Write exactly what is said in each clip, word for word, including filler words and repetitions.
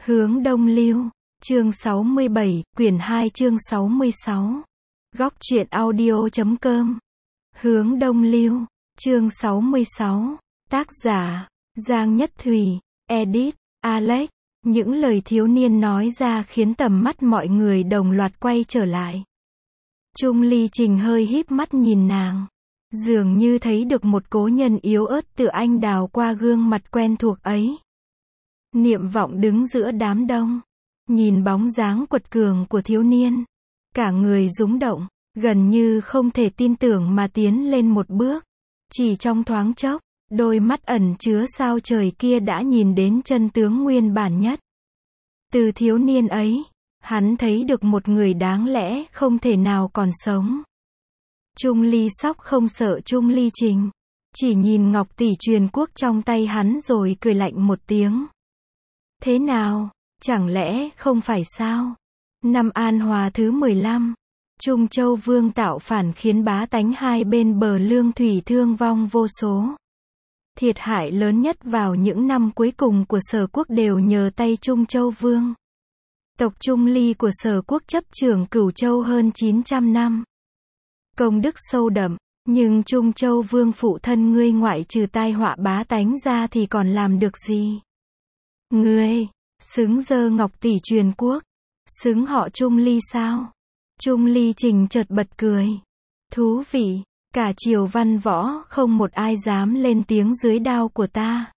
Hướng Đông Lưu, chương sáu mươi bảy, quyển hai chương sáu mươi sáu. Góc truyện audio chấm com. Hướng Đông Lưu, chương sáu mươi sáu. Tác giả, Giang Nhất Thùy, edit, Alex. Những lời thiếu niên nói ra khiến tầm mắt mọi người đồng loạt quay trở lại. Trung Ly Trình hơi híp mắt nhìn nàng. Dường như thấy được một cố nhân yếu ớt tự anh đào qua gương mặt quen thuộc ấy. Niệm Vọng đứng giữa đám đông. Nhìn bóng dáng quật cường của thiếu niên. Cả người rúng động, gần như không thể tin tưởng mà tiến lên một bước. Chỉ trong thoáng chốc, đôi mắt ẩn chứa sao trời kia đã nhìn đến chân tướng nguyên bản nhất. Từ thiếu niên ấy, hắn thấy được một người đáng lẽ không thể nào còn sống. Trung Ly Sóc không sợ Trung Ly Trình. Chỉ nhìn ngọc tỷ truyền quốc trong tay hắn rồi cười lạnh một tiếng. Thế nào, chẳng lẽ không phải sao? Năm An Hòa thứ mười lăm, Trung Châu Vương tạo phản khiến bá tánh hai bên bờ lương thủy thương vong vô số. Thiệt hại lớn nhất vào những năm cuối cùng của Sở Quốc đều nhờ tay Trung Châu Vương. Tộc Trung Ly của Sở Quốc chấp trưởng Cửu Châu hơn chín trăm năm. Công đức sâu đậm, nhưng Trung Châu Vương phụ thân ngươi ngoại trừ tai họa bá tánh ra thì còn làm được gì? Ngươi, xứng dơ ngọc tỷ truyền quốc, xứng họ Trung Ly sao? Trung Ly Trình chợt bật cười. Thú vị, cả triều văn võ không một ai dám lên tiếng dưới đao của ta.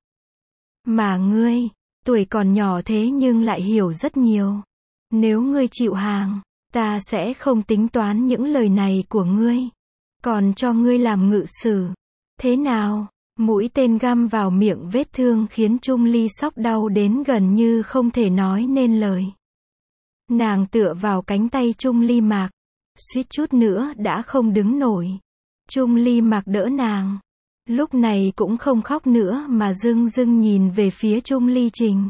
Mà ngươi, tuổi còn nhỏ thế nhưng lại hiểu rất nhiều. Nếu ngươi chịu hàng, ta sẽ không tính toán những lời này của ngươi. Còn cho ngươi làm ngự sử. Thế nào? Mũi tên găm vào miệng vết thương khiến Trung Ly Sóc đau đến gần như không thể nói nên lời. Nàng tựa vào cánh tay Trung Ly Mạc. Suýt chút nữa đã không đứng nổi. Trung Ly Mạc đỡ nàng. Lúc này cũng không khóc nữa mà dưng dưng nhìn về phía Trung Ly Trình.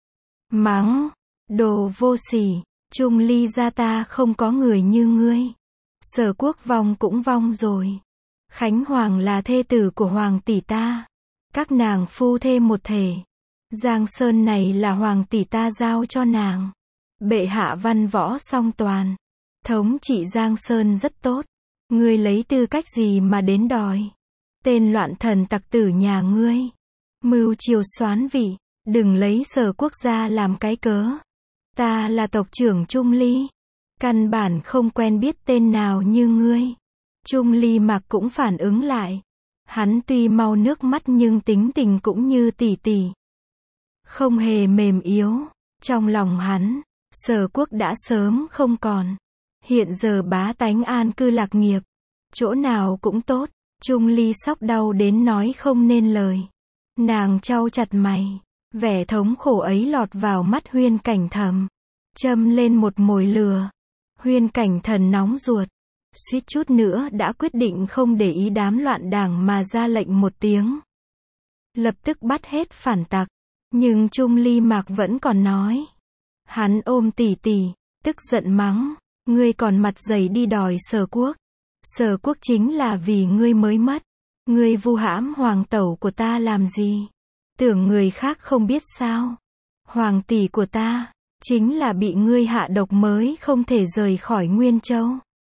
Mắng, đồ vô sỉ, Trung Ly gia ta không có người như ngươi. Sở Quốc vong cũng vong rồi. Khánh Hoàng là thê tử của Hoàng tỷ ta. Các nàng phu thê một thể. Giang Sơn này là Hoàng tỷ ta giao cho nàng. Bệ hạ văn võ song toàn. Thống trị Giang Sơn rất tốt. Ngươi lấy tư cách gì mà đến đòi? Tên loạn thần tặc tử nhà ngươi. Mưu triều soán vị. Đừng lấy Sở Quốc gia làm cái cớ. Ta là tộc trưởng Trung Ly. Căn bản không quen biết tên nào như ngươi. Trung Ly Mạc cũng phản ứng lại. Hắn tuy mau nước mắt nhưng tính tình cũng như tỷ tỷ. Không hề mềm yếu. Trong lòng hắn, Sở Quốc đã sớm không còn. Hiện giờ bá tánh an cư lạc nghiệp. Chỗ nào cũng tốt. Trung Ly Sóc đau đến nói không nên lời. Nàng chau chặt mày. Vẻ thống khổ ấy lọt vào mắt Huyên Cảnh Thầm. Châm lên một mồi lửa. Huyên Cảnh Thần nóng ruột. Suýt chút nữa đã quyết định không để ý đám loạn đảng mà ra lệnh một tiếng. Lập tức bắt hết phản tặc. Nhưng Trung Ly Mạc vẫn còn nói. Hắn ôm tỷ tỷ, tức giận mắng. Ngươi còn mặt dày đi đòi Sở Quốc. Sở Quốc chính là vì ngươi mới mất. Ngươi vu hãm hoàng tẩu của ta làm gì? Tưởng người khác không biết sao? Hoàng tỷ của ta, chính là bị ngươi hạ độc mới không thể rời khỏi Nguyên Châu.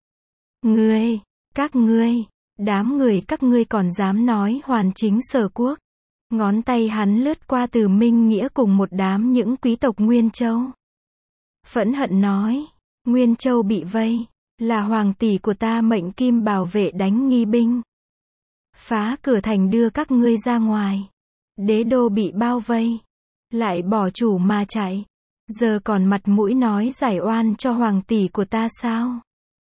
Ngươi, các ngươi, đám người các ngươi còn dám nói hoàn chính Sở Quốc. Ngón tay hắn lướt qua Từ Minh Nghĩa cùng một đám những quý tộc Nguyên Châu. Phẫn hận nói, Nguyên Châu bị vây, là hoàng tỷ của ta mệnh kim bảo vệ đánh nghi binh. Phá cửa thành đưa các ngươi ra ngoài. Đế đô bị bao vây, lại bỏ chủ mà chạy. Giờ còn mặt mũi nói giải oan cho hoàng tỷ của ta sao?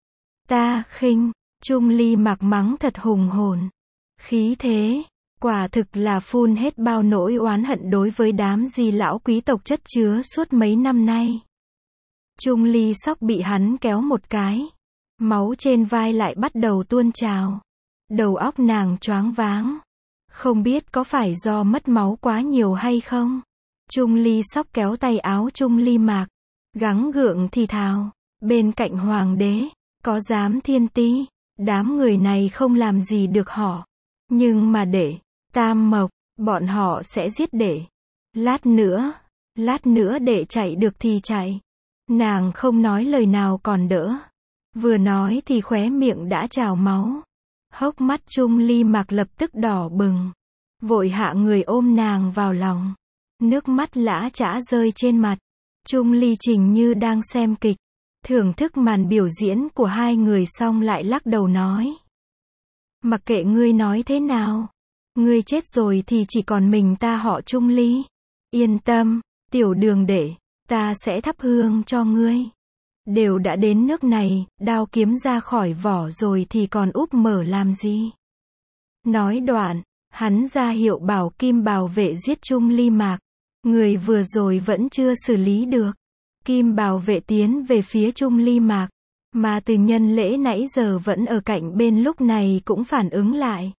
Ta khinh, Trung Ly Mạc mắng thật hùng hồn. Khí thế, quả thực là phun hết bao nỗi oán hận đối với đám di lão quý tộc chất chứa suốt mấy năm nay. Trung Ly Sóc bị hắn kéo một cái. Máu trên vai lại bắt đầu tuôn trào. Đầu óc nàng choáng váng. Không biết có phải do mất máu quá nhiều hay không? Trung Ly Sóc kéo tay áo Trung Ly Mạc. Gắng gượng thì thào. Bên cạnh hoàng đế, có dám thiên ti. Đám người này không làm gì được họ. Nhưng mà để Tam Mộc, bọn họ sẽ giết để. Lát nữa, Lát nữa đệ chạy được thì chạy. Nàng không nói lời nào còn đỡ. Vừa nói thì khóe miệng đã trào máu. Hốc mắt Chung Ly Mạc lập tức đỏ bừng. Vội hạ người ôm nàng vào lòng. Nước mắt lã chã rơi trên mặt. Chung Ly Trình như đang xem kịch. Thưởng thức màn biểu diễn của hai người xong lại lắc đầu nói. Mặc kệ ngươi nói thế nào. Ngươi chết rồi thì chỉ còn mình ta họ Chung Ly. Yên tâm, tiểu đường đệ, ta sẽ thắp hương cho ngươi. Đều đã đến nước này, đao kiếm ra khỏi vỏ rồi thì còn úp mở làm gì. Nói đoạn, hắn ra hiệu bảo Kim Bảo Vệ giết Chung Ly Mạc. Người vừa rồi vẫn chưa xử lý được. Kim Bảo Vệ tiến về phía Chung Ly Mạc. Mà Từ Nhân Lễ nãy giờ vẫn ở cạnh bên lúc này cũng phản ứng lại.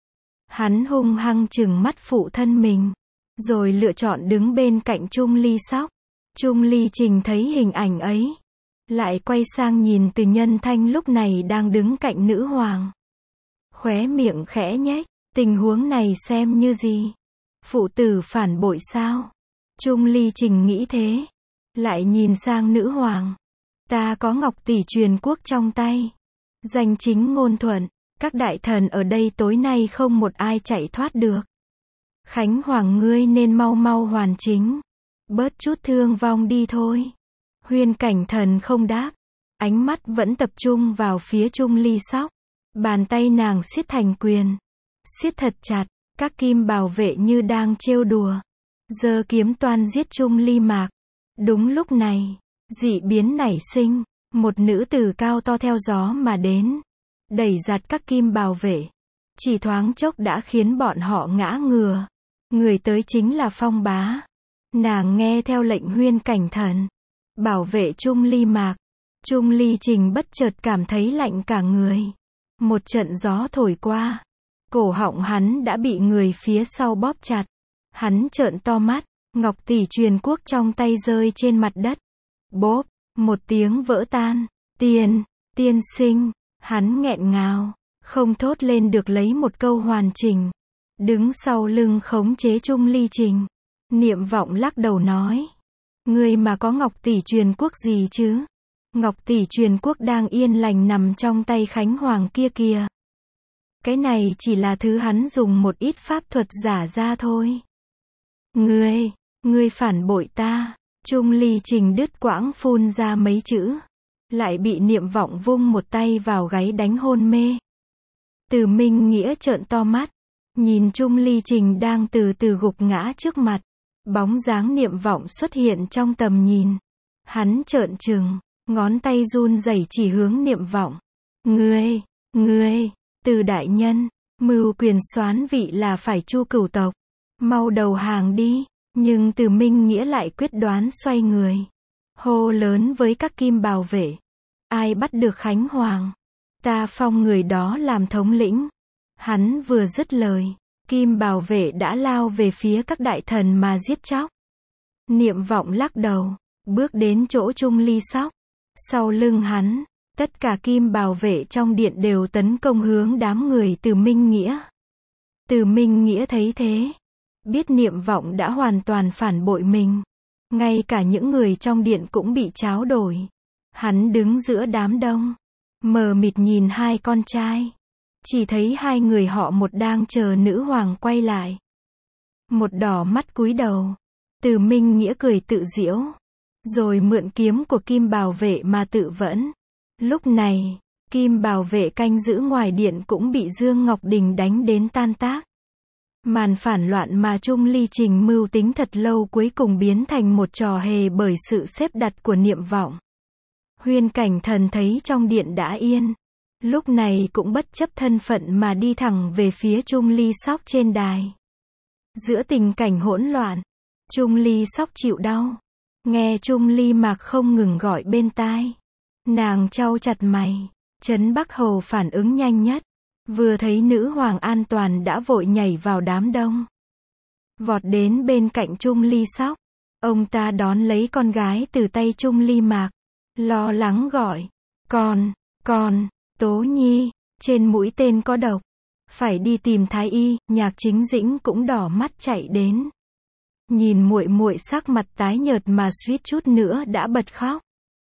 Hắn hung hăng trừng mắt phụ thân mình. Rồi lựa chọn đứng bên cạnh Chung Ly Sóc. Chung Ly Trình thấy hình ảnh ấy. Lại quay sang nhìn Từ Nhân Thanh lúc này đang đứng cạnh nữ hoàng. Khóe miệng khẽ nhếch. Tình huống này xem như gì? Phụ tử phản bội sao? Chung Ly Trình nghĩ thế. Lại nhìn sang nữ hoàng. Ta có ngọc tỷ truyền quốc trong tay. Danh chính ngôn thuận. Các đại thần ở đây tối nay không một ai chạy thoát được. Khánh Hoàng ngươi nên mau mau hoàn chính. Bớt chút thương vong đi thôi. Huyên Cảnh Thần không đáp. Ánh mắt vẫn tập trung vào phía Chung Ly Sóc. Bàn tay nàng siết thành quyền. Siết thật chặt. Các Kim Bảo Vệ như đang trêu đùa. Giơ kiếm toan giết Chung Ly Mạc. Đúng lúc này, dị biến nảy sinh. Một nữ tử cao to theo gió mà đến. Đẩy giặt các Kim Bảo Vệ. Chỉ thoáng chốc đã khiến bọn họ ngã ngừa. Người tới chính là Phong Bá. Nàng nghe theo lệnh Huyên Cảnh Thần. Bảo vệ Chung Ly Mạc. Chung Ly Trình bất chợt cảm thấy lạnh cả người. Một trận gió thổi qua. Cổ họng hắn đã bị người phía sau bóp chặt. Hắn trợn to mắt. Ngọc tỷ truyền quốc trong tay rơi trên mặt đất. Bốp. Một tiếng vỡ tan. Tiên. Tiên sinh. Hắn nghẹn ngào. Không thốt lên được lấy một câu hoàn chỉnh. Đứng sau lưng khống chế Chung Ly Trình. Niệm Vọng lắc đầu nói. Người mà có ngọc tỷ truyền quốc gì chứ? Ngọc tỷ truyền quốc đang yên lành nằm trong tay Khánh Hoàng kia kìa. Cái này chỉ là thứ hắn dùng một ít pháp thuật giả ra thôi. Ngươi, ngươi phản bội ta. Chung Ly Trình đứt quãng phun ra mấy chữ. Lại bị Niệm Vọng vung một tay vào gáy đánh hôn mê. Từ Minh Nghĩa trợn to mắt. Nhìn Chung Ly Trình đang từ từ gục ngã trước mặt. Bóng dáng Niệm Vọng xuất hiện trong tầm nhìn. Hắn trợn trừng, ngón tay run rẩy chỉ hướng Niệm Vọng. Ngươi, ngươi, Từ đại nhân, mưu quyền soán vị là phải Chu cửu tộc. Mau đầu hàng đi. Nhưng Từ Minh Nghĩa lại quyết đoán xoay người. Hô lớn với các Kim Bảo Vệ. Ai bắt được Khánh Hoàng? Ta phong người đó làm thống lĩnh. Hắn vừa dứt lời. Kim Bảo Vệ đã lao về phía các đại thần mà giết chóc. Niệm Vọng lắc đầu. Bước đến chỗ Chung Ly Sóc. Sau lưng hắn. Tất cả Kim Bảo Vệ trong điện đều tấn công hướng đám người Từ Minh Nghĩa. Từ Minh Nghĩa thấy thế. Biết Niệm Vọng đã hoàn toàn phản bội mình. Ngay cả những người trong điện cũng bị tráo đổi. Hắn đứng giữa đám đông. Mờ mịt nhìn hai con trai. Chỉ thấy hai người họ một đang chờ nữ hoàng quay lại. Một đỏ mắt cúi đầu. Từ Minh Nghĩa cười tự giễu. Rồi mượn kiếm của Kim Bảo Vệ mà tự vẫn. Lúc này, Kim Bảo Vệ canh giữ ngoài điện cũng bị Dương Ngọc Đình đánh đến tan tác. Màn phản loạn mà Chung Ly Trình mưu tính thật lâu cuối cùng biến thành một trò hề bởi sự xếp đặt của Niệm Vọng. Huyên Cảnh Thần thấy trong điện đã yên. Lúc này cũng bất chấp thân phận mà đi thẳng về phía Chung Ly Sóc trên đài. Giữa tình cảnh hỗn loạn, Chung Ly Sóc chịu đau. Nghe Chung Ly Mạc không ngừng gọi bên tai. Nàng chau chặt mày. Trấn Bắc Hầu phản ứng nhanh nhất. Vừa thấy nữ hoàng an toàn đã vội nhảy vào đám đông. Vọt đến bên cạnh Chung Ly Sóc. Ông ta đón lấy con gái từ tay Chung Ly Mạc. Lo lắng gọi. Con, con, Tố Nhi, trên mũi tên có độc. Phải đi tìm thái y. Nhạc Chính Dĩnh cũng đỏ mắt chạy đến. nhìn muội muội sắc mặt tái nhợt mà suýt chút nữa đã bật khóc.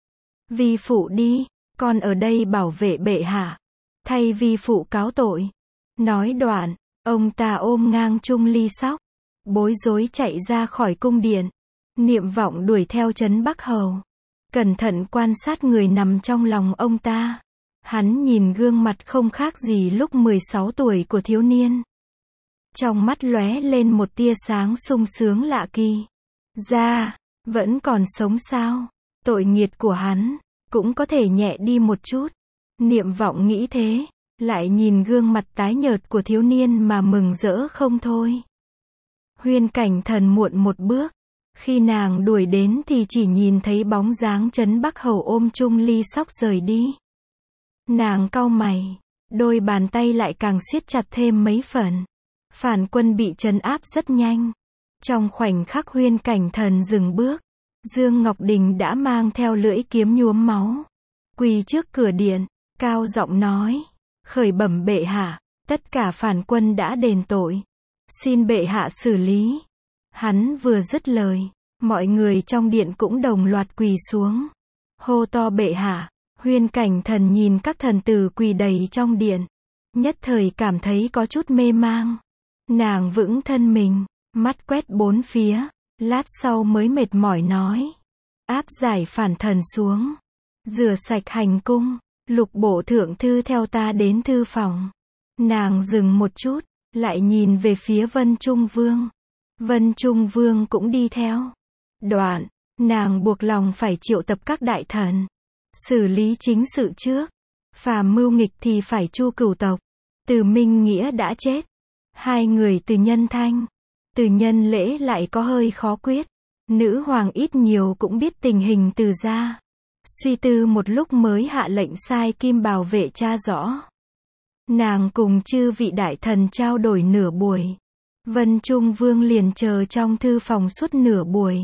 Vi phụ đi, con ở đây bảo vệ bệ hạ, thay vi phụ cáo tội. Nói đoạn, ông ta ôm ngang Chung Ly Sóc, bối rối chạy ra khỏi cung điện. Niệm Vọng đuổi theo Trấn Bắc Hầu, cẩn thận quan sát người nằm trong lòng ông ta. Hắn nhìn gương mặt không khác gì lúc mười sáu tuổi của thiếu niên. Trong mắt lóe lên một tia sáng sung sướng lạ kỳ. Ra, vẫn còn sống sao? Tội nghiệt của hắn cũng có thể nhẹ đi một chút. Niệm Vọng nghĩ thế, lại nhìn gương mặt tái nhợt của thiếu niên mà mừng rỡ không thôi. Huyên Cảnh Thần muộn một bước. Khi nàng đuổi đến thì chỉ nhìn thấy bóng dáng Trấn Bắc Hầu ôm Chung Ly Sóc rời đi. Nàng cau mày, đôi bàn tay lại càng siết chặt thêm mấy phần. Phản quân bị trấn áp rất nhanh. Trong khoảnh khắc Huyên Cảnh Thần dừng bước, Dương Ngọc Đình đã mang theo lưỡi kiếm nhuốm máu, quỳ trước cửa điện, cao giọng nói: khởi bẩm bệ hạ, tất cả phản quân đã đền tội, xin bệ hạ xử lý. Hắn vừa dứt lời, mọi người trong điện cũng đồng loạt quỳ xuống, hô to bệ hạ. Huyên Cảnh Thần nhìn các thần tử quỳ đầy trong điện, nhất thời cảm thấy có chút mê mang. Nàng vững thân mình, mắt quét bốn phía, lát sau mới mệt mỏi nói: áp giải phản thần xuống, rửa sạch hành cung, Lục bộ thượng thư theo ta đến thư phòng. Nàng dừng một chút, lại nhìn về phía Vân Trung Vương. Vân Trung Vương cũng đi theo. Đoạn, nàng buộc lòng phải triệu tập các đại thần, xử lý chính sự trước. Phàm mưu nghịch thì phải chu cửu tộc. Từ Minh Nghĩa đã chết. Hai người Từ Nhân Thanh, Từ Nhân Lễ lại có hơi khó quyết. Nữ hoàng ít nhiều cũng biết tình hình Từ gia. Suy tư một lúc mới hạ lệnh sai Kim Bảo Vệ tra rõ. Nàng cùng chư vị đại thần trao đổi nửa buổi. Vân Trung Vương liền chờ trong thư phòng suốt nửa buổi.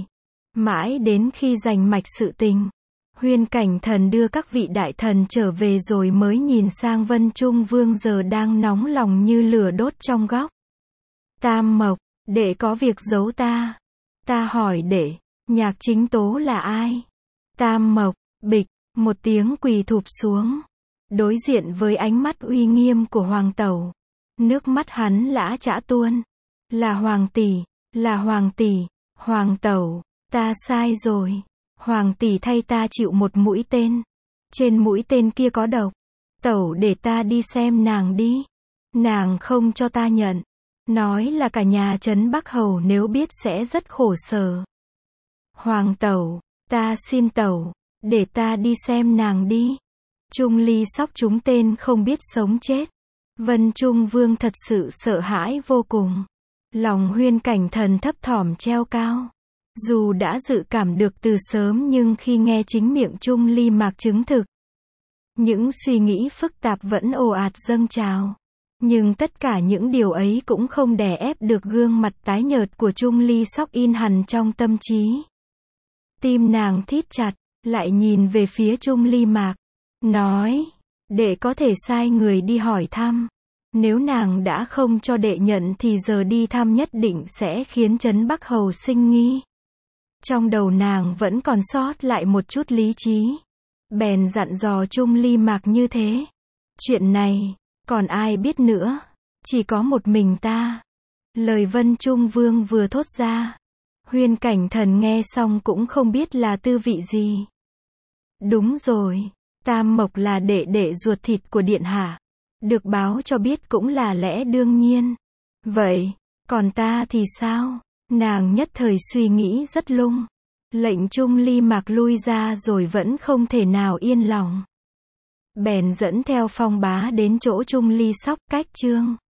Mãi đến khi giành mạch sự tình, Huyên Cảnh Thần đưa các vị đại thần trở về rồi mới nhìn sang Vân Trung Vương giờ đang nóng lòng như lửa đốt trong góc. Tam Mộc, đệ có việc giấu ta. Ta hỏi đệ, Nhạc Chính Tố là ai? Tam Mộc, bịch, một tiếng quỳ thụp xuống. Đối diện với ánh mắt uy nghiêm của Hoàng Tẩu. Nước mắt hắn lã chã tuôn. Là Hoàng tỷ, là Hoàng tỷ, Hoàng Tẩu, ta sai rồi. Hoàng tỷ thay ta chịu một mũi tên. Trên mũi tên kia có độc. Tẩu để ta đi xem nàng đi. Nàng không cho ta nhận. Nói là cả nhà Trấn Bắc Hầu nếu biết sẽ rất khổ sở. Hoàng Tẩu, ta xin Tẩu, để ta đi xem nàng đi. Chung Ly Sóc trúng tên không biết sống chết. Vân Trung Vương thật sự sợ hãi vô cùng. Lòng Huyên Cảnh Thần thấp thỏm treo cao. Dù đã dự cảm được từ sớm nhưng khi nghe chính miệng Chung Ly Mạc chứng thực, những suy nghĩ phức tạp vẫn ồ ạt dâng trào. Nhưng tất cả những điều ấy cũng không đè ép được gương mặt tái nhợt của Chung Ly Sóc in hằn trong tâm trí. Tim nàng thít chặt, lại nhìn về phía Chung Ly Mạc, nói, đệ có thể sai người đi hỏi thăm. Nếu nàng đã không cho đệ nhận thì giờ đi thăm nhất định sẽ khiến Trấn Bắc Hầu sinh nghi. Trong đầu nàng vẫn còn sót lại một chút lý trí. Bèn dặn dò Chung Ly Mạc như thế. Chuyện này, còn ai biết nữa? Chỉ có một mình ta. Lời Vân Trung Vương vừa thốt ra. Huyên Cảnh Thần nghe xong cũng không biết là tư vị gì. Đúng rồi, Tam Mộc là đệ đệ ruột thịt của điện hạ. Được báo cho biết cũng là lẽ đương nhiên. Vậy, còn ta thì sao? Nàng nhất thời suy nghĩ rất lung. Lệnh Chung Ly Mạc lui ra rồi vẫn không thể nào yên lòng. Bèn dẫn theo Phong Bá đến chỗ Chung Ly Sóc cách chương.